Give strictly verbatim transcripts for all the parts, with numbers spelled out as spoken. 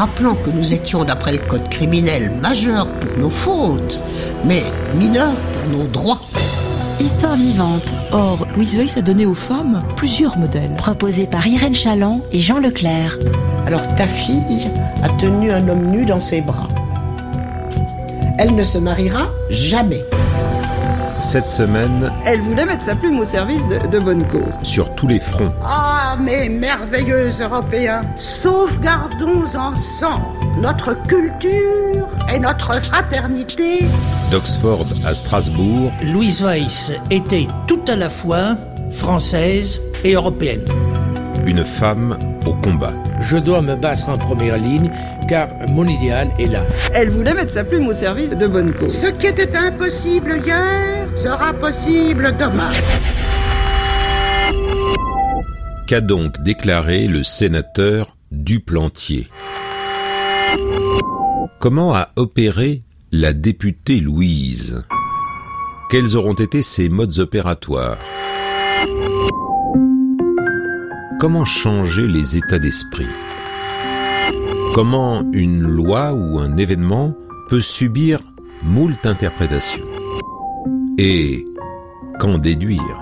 rappelant que nous étions, d'après le code criminel, majeurs pour nos fautes, mais mineurs pour nos droits. Histoire vivante. Or, Louise Weiss a donné aux femmes plusieurs modèles. Proposée par Irène Chaland et Jean Leclerc. Alors ta fille a tenu un homme nu dans ses bras. Elle ne se mariera jamais. Cette semaine, elle voulait mettre sa plume au service de, de bonnes causes. Sur tous les fronts. Ah, mes merveilleux Européens, sauvegardons ensemble notre culture et notre fraternité. D'Oxford à Strasbourg, Louise Weiss était tout à la fois française et européenne. Une femme au combat. Je dois me battre en première ligne car mon idéal est là. Elle voulait mettre sa plume au service de bonnes causes. Ce qui était impossible hier sera possible demain. Qu'a donc déclaré le sénateur Duplantier? Comment a opéré la députée Louise? Quels auront été ses modes opératoires? Comment changer les états d'esprit? Comment une loi ou un événement peut subir moult interprétations? Et qu'en déduire?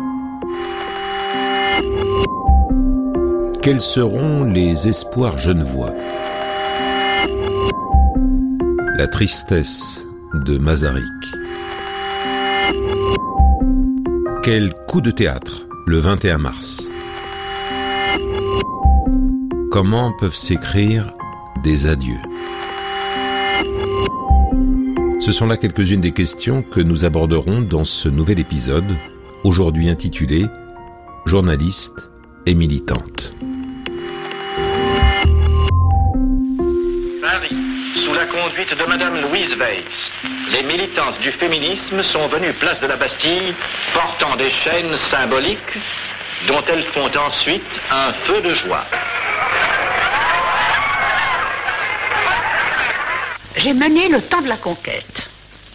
Quels seront les espoirs genevois? La tristesse de Masaryk. Quel coup de théâtre le vingt et un mars? Comment peuvent s'écrire des adieux? Ce sont là quelques-unes des questions que nous aborderons dans ce nouvel épisode, aujourd'hui intitulé « Journaliste et militante ». Paris, sous la conduite de Madame Louise Weiss, les militantes du féminisme sont venues place de la Bastille, portant des chaînes symboliques dont elles font ensuite un feu de joie. J'ai mené le temps de la conquête.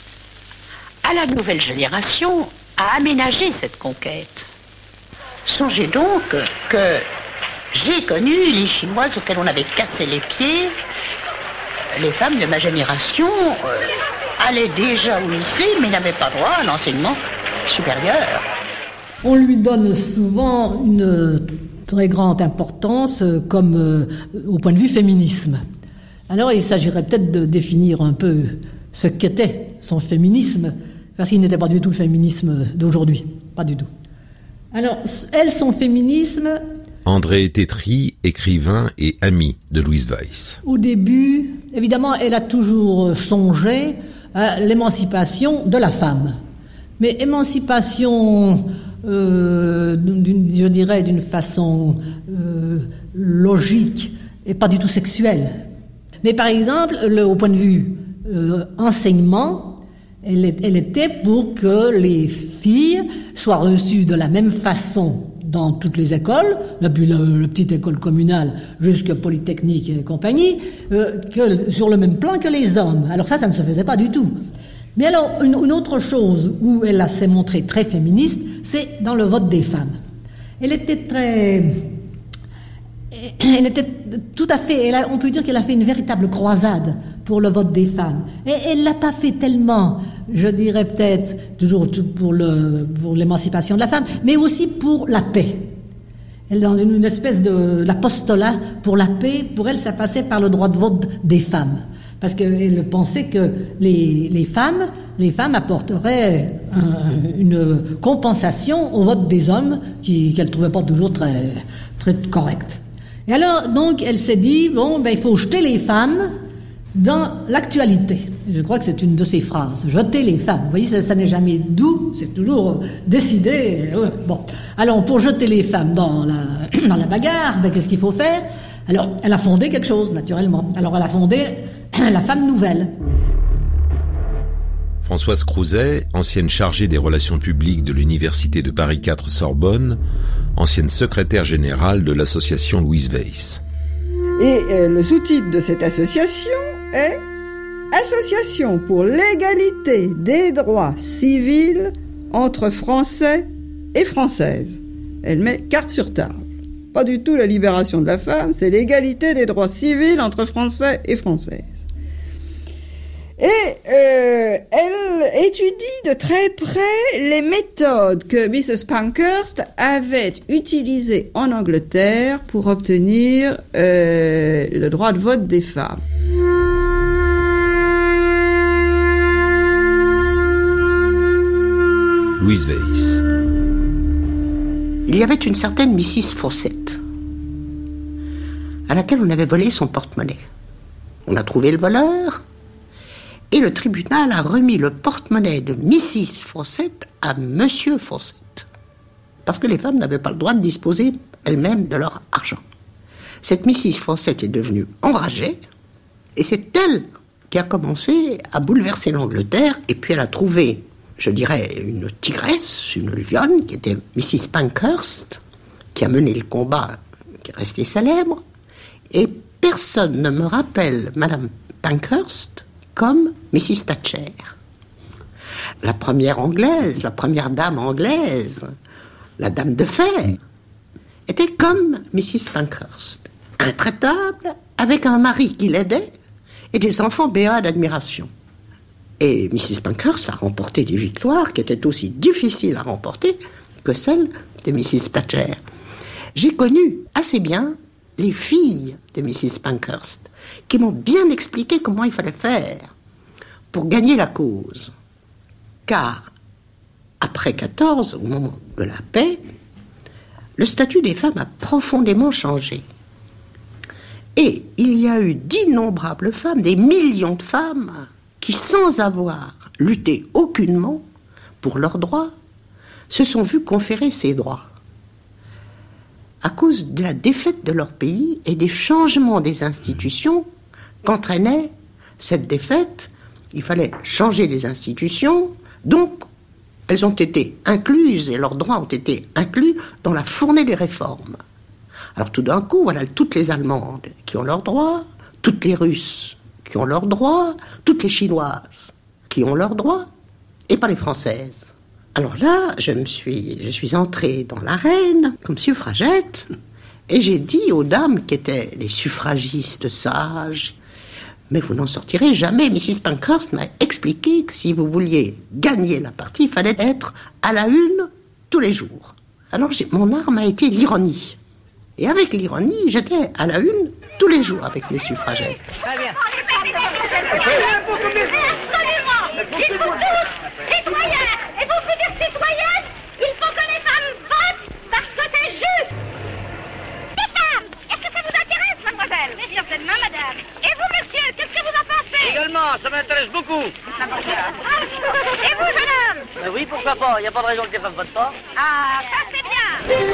À la nouvelle génération, à aménager cette conquête. Songez donc que j'ai connu les Chinoises auxquelles on avait cassé les pieds. Les femmes de ma génération euh, allaient déjà au lycée, mais n'avaient pas droit à l'enseignement supérieur. On lui donne souvent une très grande importance comme euh, au point de vue féminisme. Alors il s'agirait peut-être de définir un peu ce qu'était son féminisme, parce qu'il n'était pas du tout le féminisme d'aujourd'hui, pas du tout. Alors, elle, son féminisme... André Tétry, écrivain et ami de Louise Weiss. Au début, évidemment, elle a toujours songé à l'émancipation de la femme. Mais émancipation, euh, d'une, je dirais, d'une façon euh, logique et pas du tout sexuelle. Mais par exemple, le, au point de vue euh, enseignement, elle, est, elle était pour que les filles soient reçues de la même façon dans toutes les écoles, depuis la, la petite école communale jusqu'à Polytechnique et compagnie, euh, que, sur le même plan que les hommes. Alors ça, ça ne se faisait pas du tout. Mais alors, une, une autre chose où elle s'est montrée très féministe, c'est dans le vote des femmes. Elle était très... Elle était tout à fait, elle a, on peut dire qu'elle a fait une véritable croisade pour le vote des femmes. Et elle l'a pas fait tellement, je dirais peut-être, toujours pour, le, pour l'émancipation de la femme, mais aussi pour la paix. Elle, dans une, une espèce de l'apostolat pour la paix, pour elle, ça passait par le droit de vote des femmes. Parce qu'elle pensait que les, les femmes, les femmes apporteraient un, une compensation au vote des hommes qui, qu'elle trouvait pas toujours très, très correct. Et alors, donc, elle s'est dit, bon, ben, il faut jeter les femmes dans l'actualité. Je crois que c'est une de ses phrases. Jeter les femmes. Vous voyez, ça, ça n'est jamais doux, c'est toujours décidé. Euh, bon. Alors, pour jeter les femmes dans la, dans la bagarre, ben, qu'est-ce qu'il faut faire? Alors, elle a fondé quelque chose, naturellement. Alors, elle a fondé la Femme Nouvelle. Françoise Crouzet, ancienne chargée des relations publiques de l'Université de Paris quatre Sorbonne, ancienne secrétaire générale de l'association Louise Weiss. Et euh, le sous-titre de cette association est « Association pour l'égalité des droits civils entre Français et Françaises ». Elle met carte sur table. pas du tout la libération de la femme, c'est l'égalité des droits civils entre Français et Françaises. Et euh, elle étudie de très près les méthodes que missus Pankhurst avait utilisées en Angleterre pour obtenir euh, le droit de vote des femmes. Louise Weiss. Il y avait une certaine missus Fawcett, à laquelle on avait volé son porte-monnaie. On a trouvé le voleur, et le tribunal a remis le porte-monnaie de missus Fawcett à monsieur Fawcett, parce que les femmes n'avaient pas le droit de disposer elles-mêmes de leur argent. Cette missus Fawcett est devenue enragée, et c'est elle qui a commencé à bouleverser l'Angleterre, et puis elle a trouvé, je dirais, une tigresse, une lionne, qui était missus Pankhurst, qui a mené le combat, qui est resté célèbre, et personne ne me rappelle Madame Pankhurst comme missus Thatcher. La première anglaise, la première dame anglaise, la dame de fer, était comme missus Pankhurst, intraitable, avec un mari qui l'aidait, et des enfants béats d'admiration. Et missus Pankhurst a remporté des victoires qui étaient aussi difficiles à remporter que celles de missus Thatcher. J'ai connu assez bien les filles de missus Pankhurst, qui m'ont bien expliqué comment il fallait faire pour gagner la cause. Car, après quatorze, au moment de la paix, le statut des femmes a profondément changé. Et il y a eu d'innombrables femmes, des millions de femmes, qui, sans avoir lutté aucunement pour leurs droits, se sont vues conférer ces droits. À cause de la défaite de leur pays et des changements des institutions qu'entraînait cette défaite, il fallait changer les institutions, donc elles ont été incluses et leurs droits ont été inclus dans la fournée des réformes. Alors tout d'un coup, voilà toutes les Allemandes qui ont leurs droits, toutes les Russes qui ont leurs droits, toutes les Chinoises qui ont leurs droits, et pas les Françaises. Alors là, je me suis, je suis entrée dans l'arène comme suffragette, et j'ai dit aux dames qui étaient les suffragistes sages, mais vous n'en sortirez jamais. missus Pankhurst m'a expliqué que si vous vouliez gagner la partie, il fallait être à la une tous les jours. Alors j'ai, mon arme a été l'ironie. Et avec l'ironie, j'étais à la une tous les jours avec mes suffragettes. Très bien. Il faut tous, citoyens, et vous futures citoyennes, il faut que les femmes votent parce que c'est juste. Les femmes, est-ce que ça vous intéresse, mademoiselle? Mais certainement, madame. Et vous, monsieur, qu'est-ce que vous en pensez? Également, ça m'intéresse beaucoup. Et vous, jeune homme? Mais oui, pourquoi pas? Il n'y a pas de raison que les femmes votent pas. Ah, ça c'est bien.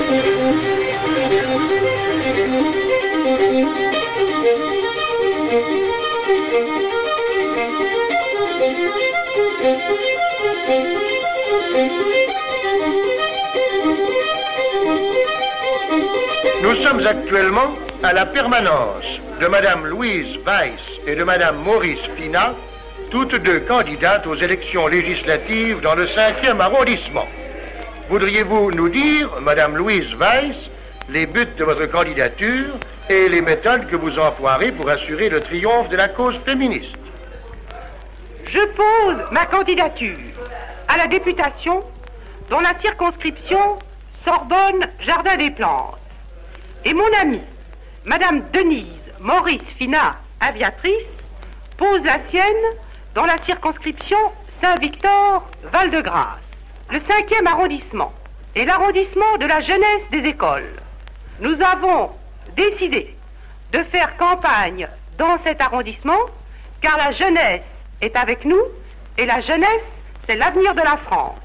Nous sommes actuellement à la permanence de Madame Louise Weiss et de Madame Maurice Finat, toutes deux candidates aux élections législatives dans le cinquième arrondissement. Voudriez-vous nous dire, Madame Louise Weiss, les buts de votre candidature et les méthodes que vous emploierez pour assurer le triomphe de la cause féministe? Je pose ma candidature à la députation dans la circonscription Sorbonne-Jardin-des-Plantes. Et mon amie, Madame Denise Maurice Finat, aviatrice, pose la sienne dans la circonscription Saint-Victor-Val-de-Grâce. Le cinquième arrondissement est l'arrondissement de la jeunesse des écoles. Nous avons décidé de faire campagne dans cet arrondissement car la jeunesse est avec nous et la jeunesse, c'est l'avenir de la France.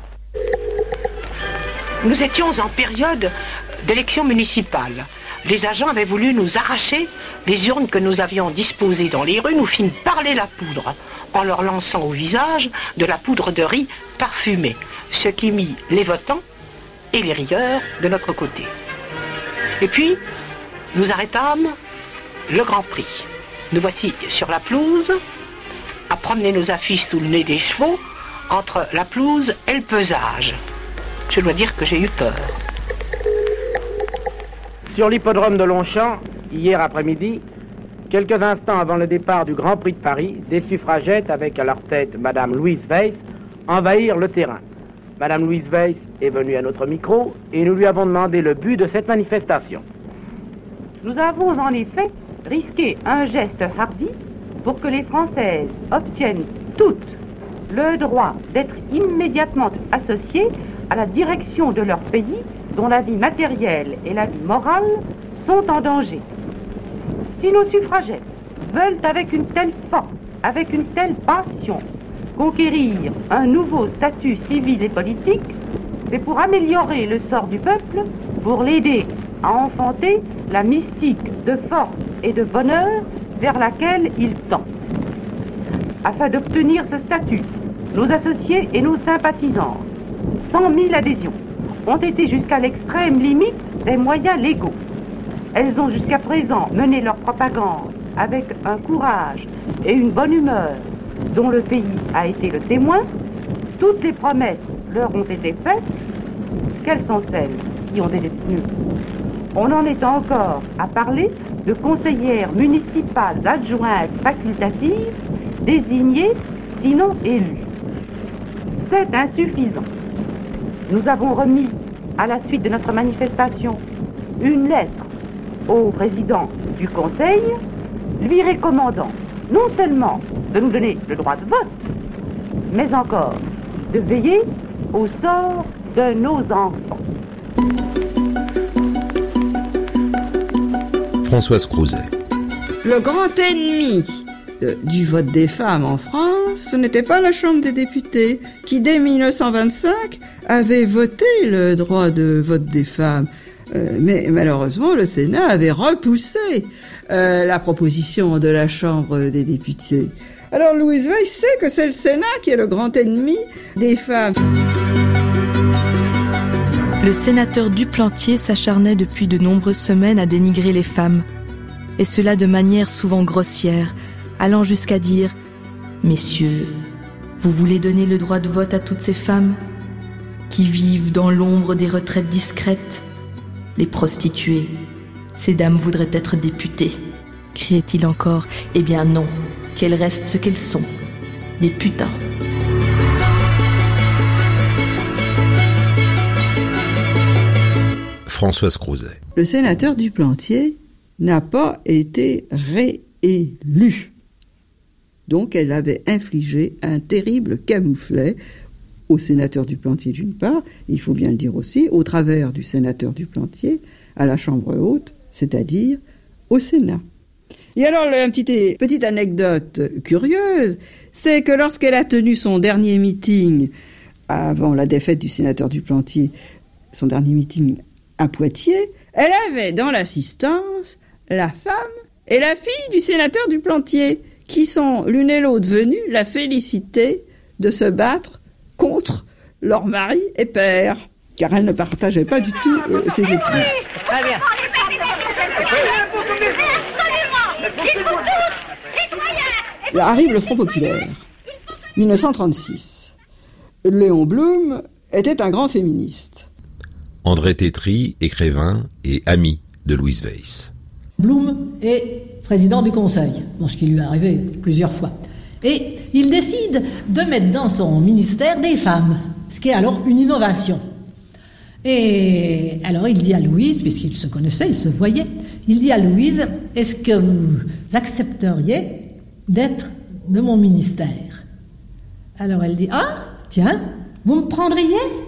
Nous étions en période d'élection municipale. Les agents avaient voulu nous arracher les urnes que nous avions disposées dans les rues, nous fîmes parler la poudre en leur lançant au visage de la poudre de riz parfumée, ce qui mit les votants et les rieurs de notre côté. Et puis, nous arrêtâmes le Grand Prix. Nous voici sur la pelouse, à promener nos affiches sous le nez des chevaux, entre la pelouse et le pesage. Je dois dire que j'ai eu peur. sur l'hippodrome de Longchamp, hier après-midi, quelques instants avant le départ du Grand Prix de Paris, des suffragettes, avec à leur tête Madame Louise Weiss, envahirent le terrain. Madame Louise Weiss est venue à notre micro et nous lui avons demandé le but de cette manifestation. Nous avons en effet risqué un geste hardi pour que les Françaises obtiennent toutes le droit d'être immédiatement associées à la direction de leur pays dont la vie matérielle et la vie morale sont en danger. Si nos suffragettes veulent avec une telle force, avec une telle passion, conquérir un nouveau statut civil et politique, c'est pour améliorer le sort du peuple, pour l'aider à enfanter la mystique de force et de bonheur vers laquelle il tend. Afin d'obtenir ce statut, nos associés et nos sympathisants, cent mille adhésions, ont été jusqu'à l'extrême limite des moyens légaux. Elles ont jusqu'à présent mené leur propagande avec un courage et une bonne humeur dont le pays a été le témoin. Toutes les promesses leur ont été faites. Quelles sont celles qui ont été tenues? On en est encore à parler de conseillères municipales adjointes facultatives, désignées, sinon élues. C'est insuffisant. Nous avons remis, à la suite de notre manifestation, une lettre au président du Conseil, lui recommandant non seulement de nous donner le droit de vote, mais encore de veiller au sort de nos enfants. Françoise Crouzet. Le grand ennemi euh, du vote des femmes en France, ce n'était pas la Chambre des députés, qui dès mille neuf cent vingt-cinq avait voté le droit de vote des femmes. Euh, mais malheureusement, le Sénat avait repoussé euh, la proposition de la Chambre des députés. Alors Louise Weiss sait que c'est le Sénat qui est le grand ennemi des femmes. Le sénateur Duplantier s'acharnait depuis de nombreuses semaines à dénigrer les femmes, et cela de manière souvent grossière, allant jusqu'à dire « Messieurs, vous voulez donner le droit de vote à toutes ces femmes qui vivent dans l'ombre des retraites discrètes ? Les prostituées, ces dames voudraient être députées. » criait-il encore. « Eh bien non, qu'elles restent ce qu'elles sont, des putains. » Françoise Crouzet. Le sénateur Duplantier n'a pas été réélu. Donc elle avait infligé un terrible camouflet au sénateur Duplantier d'une part, il faut bien le dire aussi, au travers du sénateur Duplantier, à la Chambre haute, c'est-à-dire au Sénat. Et alors, une petite, petite anecdote curieuse, c'est que lorsqu'elle a tenu son dernier meeting, avant la défaite du sénateur Duplantier, son dernier meeting à Poitiers, elle avait dans l'assistance la femme et la fille du sénateur Duplantier, qui sont l'une et l'autre venues la féliciter de se battre contre leur mari et père, car elle ne partageait pas du tout euh, ses opinions. Très bien. Là arrive le Front populaire. mille neuf cent trente-six. Léon Blum était un grand féministe. André Tétry, écrivain et ami de Louise Weiss. Blum est président du Conseil, bon, ce qui lui est arrivé plusieurs fois. Et il décide de mettre dans son ministère des femmes, ce qui est alors une innovation. Et alors il dit à Louise, puisqu'ils se connaissaient, ils se voyaient, il dit à Louise, est-ce que vous accepteriez d'être de mon ministère? Alors elle dit, ah, tiens, vous me prendriez?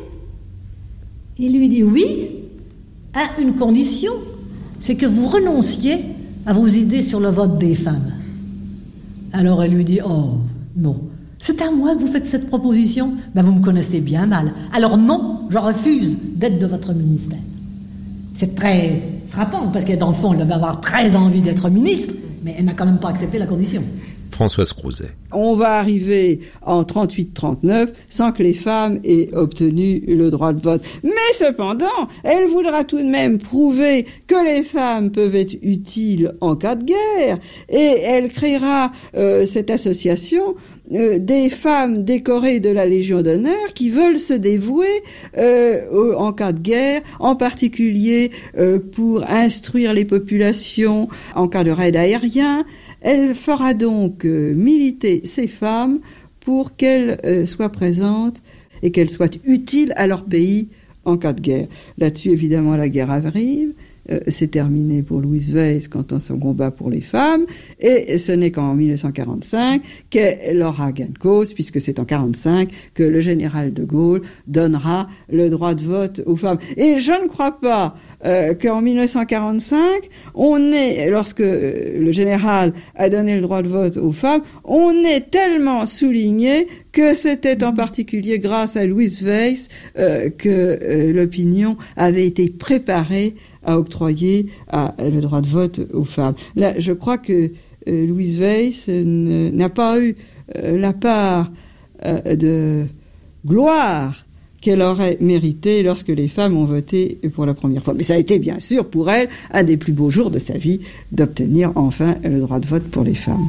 Il lui dit oui, à une condition, c'est que vous renonciez à vos idées sur le vote des femmes. Alors elle lui dit, oh, non, c'est à moi que vous faites cette proposition? Ben vous me connaissez bien mal. Alors non, je refuse d'être de votre ministère. C'est très frappant, parce que dans le fond, elle devait avoir très envie d'être ministre, mais elle n'a quand même pas accepté la condition. Françoise Crouzet. On va arriver en trente-huit trente-neuf sans que les femmes aient obtenu le droit de vote. Mais cependant, elle voudra tout de même prouver que les femmes peuvent être utiles en cas de guerre. Et elle créera euh, cette association euh, des femmes décorées de la Légion d'honneur qui veulent se dévouer euh, au, en cas de guerre, en particulier euh, pour instruire les populations en cas de raid aérien. Elle fera donc euh, militer ces femmes pour qu'elles euh, soient présentes et qu'elles soient utiles à leur pays en cas de guerre. Là-dessus, évidemment, la guerre arrive. Euh, c'est terminé pour Louise Weiss quant à son combat pour les femmes, et ce n'est qu'en dix-neuf cent quarante-cinq qu'elle aura gain de cause, puisque c'est en quarante-cinq que le général de Gaulle donnera le droit de vote aux femmes. Et je ne crois pas euh, qu'en dix-neuf cent quarante-cinq, on est, lorsque euh, le général a donné le droit de vote aux femmes, on est tellement souligné que c'était en particulier grâce à Louise Weiss euh, que euh, l'opinion avait été préparée à octroyer à, le droit de vote aux femmes. Là, je crois que euh, Louise Weiss euh, n'a pas eu euh, la part euh, de gloire qu'elle aurait méritée lorsque les femmes ont voté pour la première fois. Mais ça a été bien sûr pour elle un des plus beaux jours de sa vie d'obtenir enfin le droit de vote pour les femmes.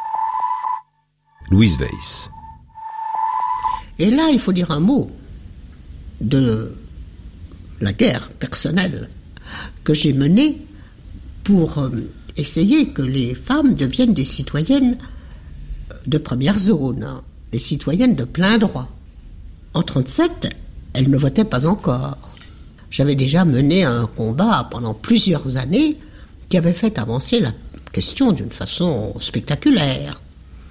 Louise Weiss. Et là, il faut dire un mot de la guerre personnelle que j'ai menée pour euh, essayer que les femmes deviennent des citoyennes de première zone, hein, des citoyennes de plein droit. En trente-sept, elles ne votaient pas encore. J'avais déjà mené un combat pendant plusieurs années qui avait fait avancer la question d'une façon spectaculaire.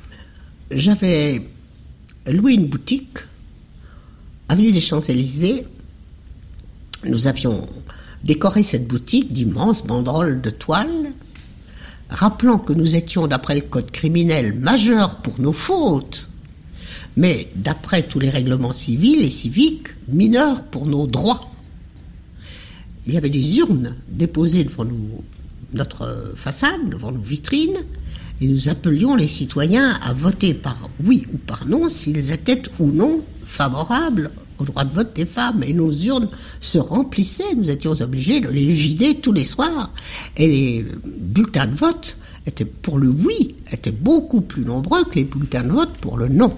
J'avais loué une boutique, avenue des Champs-Élysées. Nous avions décoré cette boutique d'immenses banderoles de toile, rappelant que nous étions, d'après le code criminel, majeurs pour nos fautes, mais d'après tous les règlements civils et civiques, mineurs pour nos droits. Il y avait des urnes déposées devant nous, notre façade, devant nos vitrines, et nous appelions les citoyens à voter par oui ou par non s'ils étaient ou non favorables au droit de vote des femmes. Et nos urnes se remplissaient, nous étions obligés de les vider tous les soirs. Et les bulletins de vote étaient pour le oui, étaient beaucoup plus nombreux que les bulletins de vote pour le non.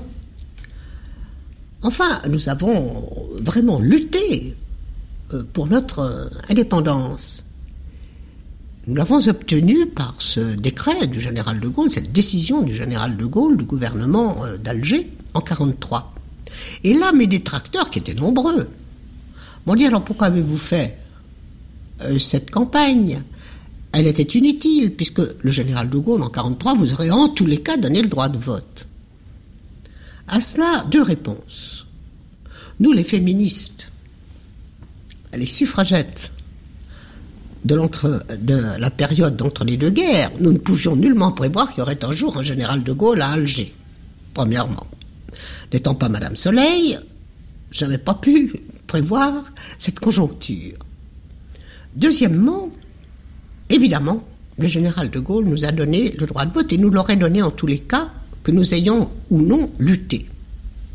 Enfin, nous avons vraiment lutté pour notre indépendance. Nous l'avons obtenu par ce décret du général de Gaulle, cette décision du général de Gaulle, du gouvernement d'Alger, en quarante-trois. Et là, mes détracteurs, qui étaient nombreux, m'ont dit, alors pourquoi avez-vous fait euh, cette campagne ? Elle était inutile, puisque le général de Gaulle, en quarante-trois, vous aurez en tous les cas donné le droit de vote. À cela, deux réponses. Nous, les féministes, les suffragettes de, l'entre, de la période d'entre les deux guerres, nous ne pouvions nullement prévoir qu'il y aurait un jour un général de Gaulle à Alger, premièrement. N'étant pas Madame Soleil, je n'avais pas pu prévoir cette conjoncture. Deuxièmement, évidemment, le général de Gaulle nous a donné le droit de vote et nous l'aurait donné en tous les cas que nous ayons ou non lutté. Pourquoi ?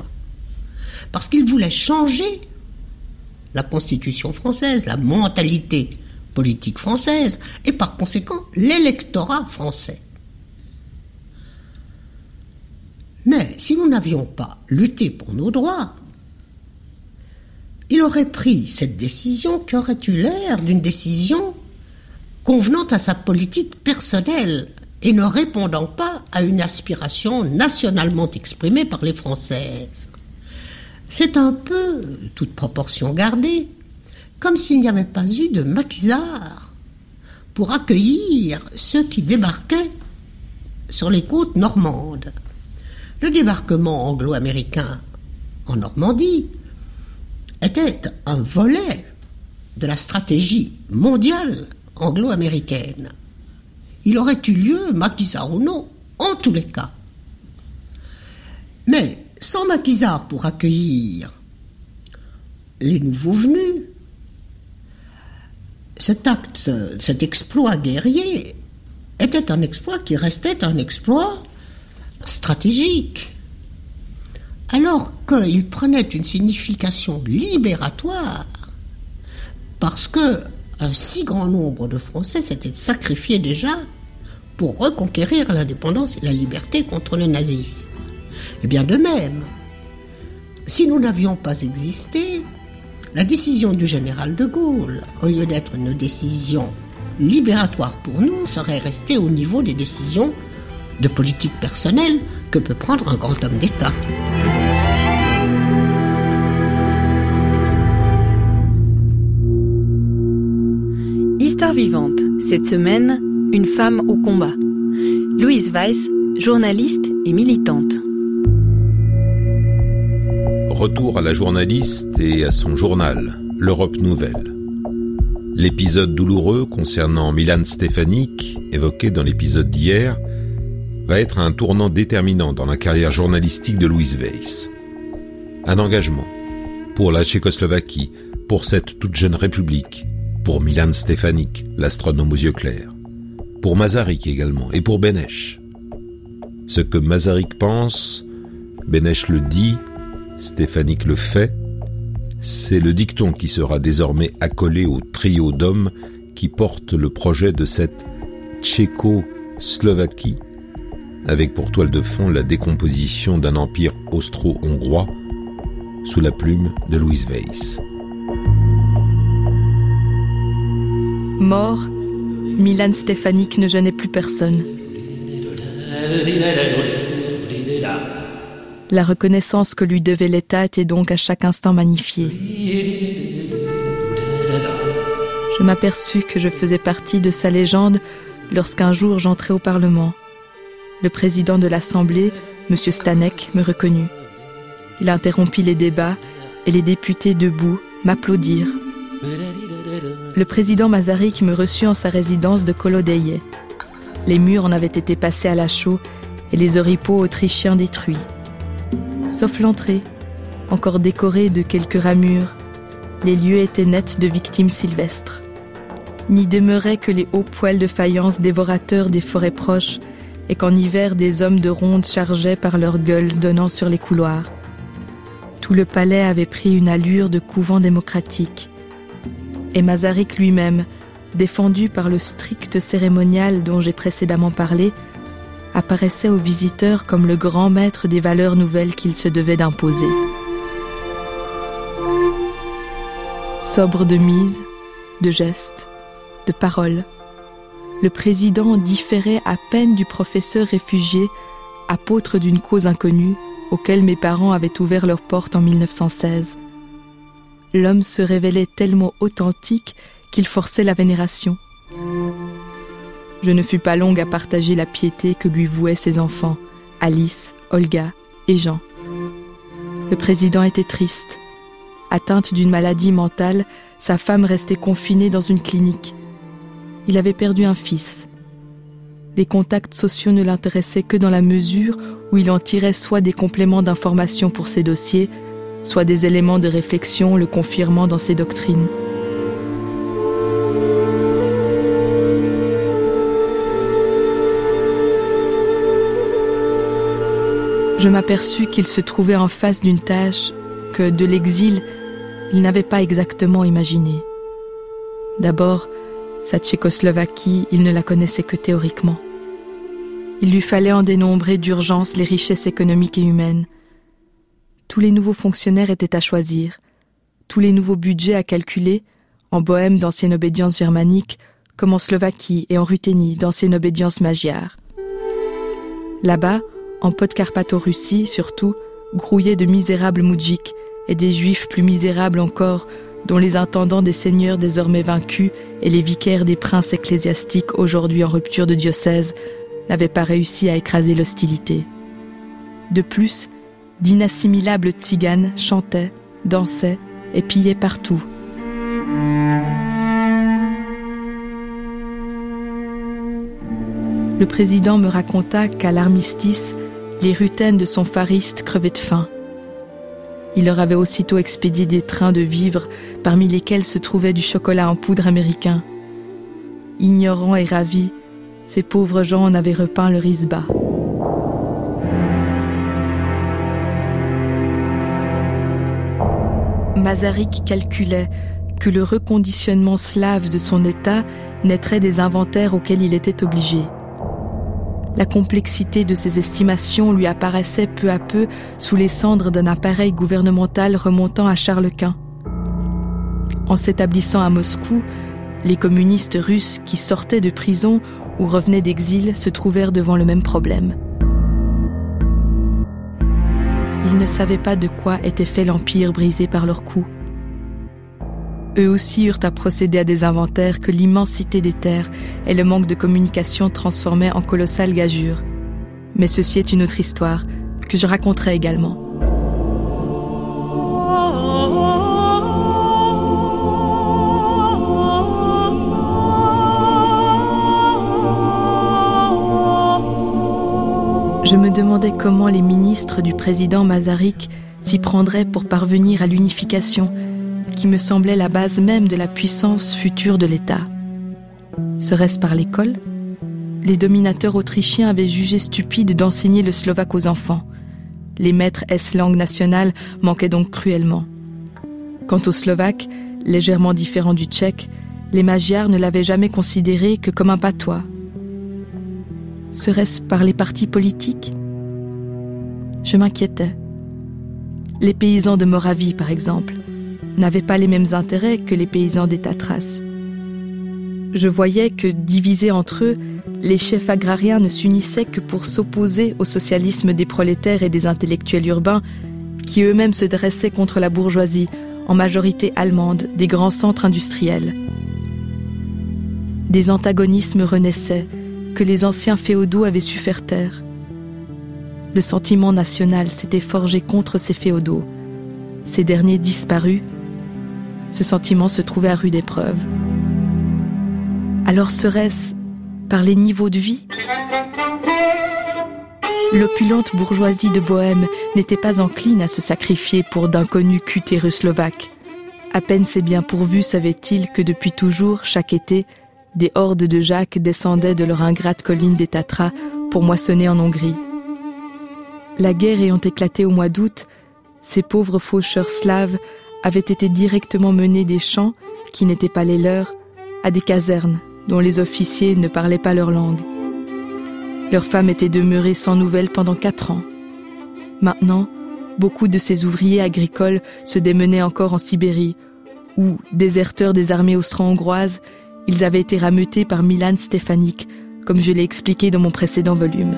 Parce qu'il voulait changer la Constitution française, la mentalité politique française et par conséquent l'électorat français. Mais si nous n'avions pas lutté pour nos droits, il aurait pris cette décision qui aurait eu l'air d'une décision convenant à sa politique personnelle et ne répondant pas à une aspiration nationalement exprimée par les Françaises. C'est un peu, toute proportion gardée, comme s'il n'y avait pas eu de maquisards pour accueillir ceux qui débarquaient sur les côtes normandes. Le débarquement anglo-américain en Normandie était un volet de la stratégie mondiale anglo-américaine. Il aurait eu lieu, maquisard ou non, en tous les cas. Mais sans maquisard pour accueillir les nouveaux venus, cet acte, cet exploit guerrier était un exploit qui restait un exploit stratégique, alors qu'il prenait une signification libératoire parce que un si grand nombre de Français s'étaient sacrifiés déjà pour reconquérir l'indépendance et la liberté contre le nazisme. Eh bien, de même, si nous n'avions pas existé, la décision du général de Gaulle, au lieu d'être une décision libératoire pour nous, serait restée au niveau des décisions de politique personnelle que peut prendre un grand homme d'État. Histoire vivante. Cette semaine, une femme au combat. Louise Weiss, journaliste et militante. Retour à la journaliste et à son journal, l'Europe Nouvelle. L'épisode douloureux concernant Milan Stefanik, évoqué dans l'épisode d'hier, va être un tournant déterminant dans la carrière journalistique de Louise Weiss. Un engagement pour la Tchécoslovaquie, pour cette toute jeune république, pour Milan Stefanik, l'astronome aux yeux clairs, pour Masaryk également, et pour Beneš. Ce que Masaryk pense, Beneš le dit, Stefanik le fait, c'est le dicton qui sera désormais accolé au trio d'hommes qui portent le projet de cette Tchécoslovaquie, avec pour toile de fond la décomposition d'un empire austro-hongrois sous la plume de Louise Weiss. Mort, Milan Stefanik ne gênait plus personne. La reconnaissance que lui devait l'État était donc à chaque instant magnifiée. Je m'aperçus que je faisais partie de sa légende lorsqu'un jour j'entrai au Parlement. Le président de l'Assemblée, M. Stanek, me reconnut. Il interrompit les débats et les députés debout m'applaudirent. Le président Masaryk me reçut en sa résidence de Kolodeïe. Les murs en avaient été passés à la chaux et les oripeaux autrichiens détruits. Sauf l'entrée, encore décorée de quelques ramures, les lieux étaient nets de victimes sylvestres. N'y demeuraient que les hauts poêles de faïence dévorateurs des forêts proches et qu'en hiver des hommes de ronde chargeaient par leurs gueules donnant sur les couloirs. Tout le palais avait pris une allure de couvent démocratique. Et Masaryk lui-même, défendu par le strict cérémonial dont j'ai précédemment parlé, apparaissait aux visiteurs comme le grand maître des valeurs nouvelles qu'il se devait d'imposer. Sobre de mise, de gestes, de paroles, le président différait à peine du professeur réfugié, apôtre d'une cause inconnue, auquel mes parents avaient ouvert leurs portes en mille neuf cent seize. L'homme se révélait tellement authentique qu'il forçait la vénération. Je ne fus pas longue à partager la piété que lui vouaient ses enfants, Alice, Olga et Jean. Le président était triste. Atteinte d'une maladie mentale, sa femme restait confinée dans une clinique. Il avait perdu un fils. Les contacts sociaux ne l'intéressaient que dans la mesure où il en tirait soit des compléments d'information pour ses dossiers, soit des éléments de réflexion le confirmant dans ses doctrines. Je m'aperçus qu'il se trouvait en face d'une tâche que, de l'exil, il n'avait pas exactement imaginée. D'abord, sa Tchécoslovaquie, il ne la connaissait que théoriquement. Il lui fallait en dénombrer d'urgence les richesses économiques et humaines. Tous les nouveaux fonctionnaires étaient à choisir, tous les nouveaux budgets à calculer, en Bohême d'ancienne obédience germanique, comme en Slovaquie et en Ruthénie d'ancienne obédience magyare. Là-bas, en Podcarpato-Russie surtout, grouillaient de misérables moudjiks et des juifs plus misérables encore, dont les intendants des seigneurs désormais vaincus et les vicaires des princes ecclésiastiques aujourd'hui en rupture de diocèse n'avaient pas réussi à écraser l'hostilité. De plus, d'inassimilables tziganes chantaient, dansaient et pillaient partout. Le président me raconta qu'à l'armistice, les rutaines de son fariste crevaient de faim. Il leur avait aussitôt expédié des trains de vivres parmi lesquels se trouvait du chocolat en poudre américain. Ignorants et ravis, ces pauvres gens en avaient repeint le risba. Masaryk calculait que le reconditionnement slave de son État naîtrait des inventaires auxquels il était obligé. La complexité de ses estimations lui apparaissait peu à peu sous les cendres d'un appareil gouvernemental remontant à Charles Quint. En s'établissant à Moscou, les communistes russes qui sortaient de prison ou revenaient d'exil se trouvèrent devant le même problème. Ils ne savaient pas de quoi était fait l'empire brisé par leurs coups. Eux aussi eurent à procéder à des inventaires que l'immensité des terres et le manque de communication transformaient en colossales gageures. Mais ceci est une autre histoire, que je raconterai également. Je me demandais comment les ministres du président Masaryk s'y prendraient pour parvenir à l'unification, qui me semblait la base même de la puissance future de l'État. Serait-ce par l'école ? Les dominateurs autrichiens avaient jugé stupide d'enseigner le slovaque aux enfants. Les maîtres S langue nationale manquaient donc cruellement. Quant au slovaque, légèrement différent du tchèque, les Magyars ne l'avaient jamais considéré que comme un patois. Serait-ce par les partis politiques ? Je m'inquiétais. Les paysans de Moravie, par exemple, n'avaient pas les mêmes intérêts que les paysans des Tatras. Je voyais que, divisés entre eux, les chefs agrariens ne s'unissaient que pour s'opposer au socialisme des prolétaires et des intellectuels urbains qui eux-mêmes se dressaient contre la bourgeoisie, en majorité allemande, des grands centres industriels. Des antagonismes renaissaient, que les anciens féodaux avaient su faire taire. Le sentiment national s'était forgé contre ces féodaux. Ces derniers disparus, ce sentiment se trouvait à rude épreuve. Alors serait-ce par les niveaux de vie ? L'opulente bourgeoisie de Bohême n'était pas encline à se sacrifier pour d'inconnus cutéreux slovaques. À peine ses biens pourvus savaient-ils que depuis toujours, chaque été, des hordes de Jacques descendaient de leur ingrate colline des Tatras pour moissonner en Hongrie. La guerre ayant éclaté au mois d'août, ces pauvres faucheurs slaves avaient été directement menés des champs, qui n'étaient pas les leurs, à des casernes dont les officiers ne parlaient pas leur langue. Leurs femmes étaient demeurées sans nouvelles pendant quatre ans. Maintenant, beaucoup de ces ouvriers agricoles se démenaient encore en Sibérie, où, déserteurs des armées austro-hongroises, ils avaient été rameutés par Milan Stefanik, comme je l'ai expliqué dans mon précédent volume.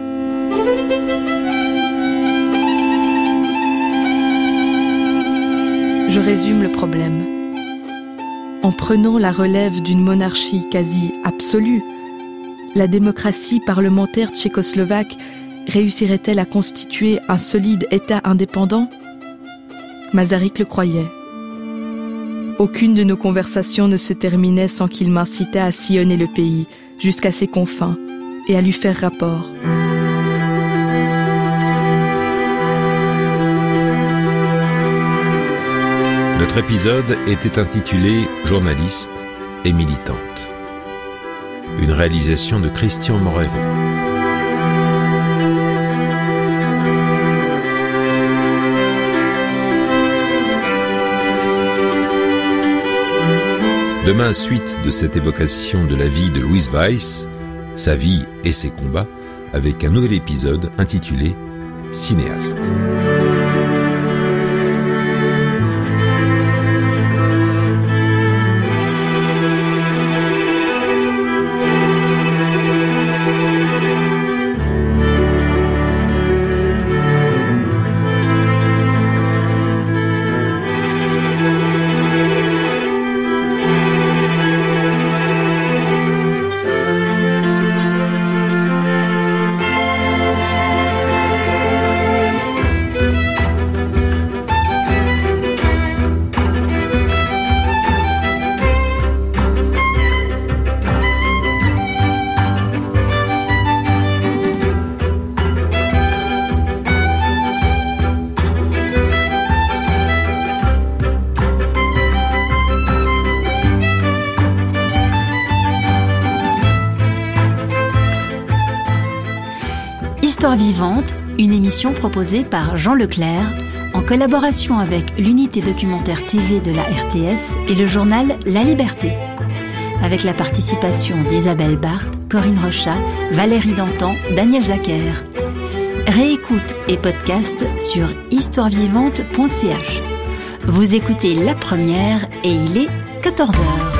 Je résume le problème. En prenant la relève d'une monarchie quasi absolue, la démocratie parlementaire tchécoslovaque réussirait-elle à constituer un solide État indépendant ? Masaryk le croyait. Aucune de nos conversations ne se terminait sans qu'il m'incitait à sillonner le pays, jusqu'à ses confins, et à lui faire rapport. Notre épisode était intitulé « Journaliste et militante ». Une réalisation de Christian Morero. Demain, suite de cette évocation de la vie de Louise Weiss, sa vie et ses combats, avec un nouvel épisode intitulé « Cinéaste ». Histoire vivante, une émission proposée par Jean Leclerc en collaboration avec l'unité documentaire T V de la R T S et le journal La Liberté, avec la participation d'Isabelle Barthes, Corinne Rochat, Valérie Dantan, Daniel Zacher. Réécoute et podcast sur histoire vivante point c h. Vous écoutez La Première et il est quatorze heures.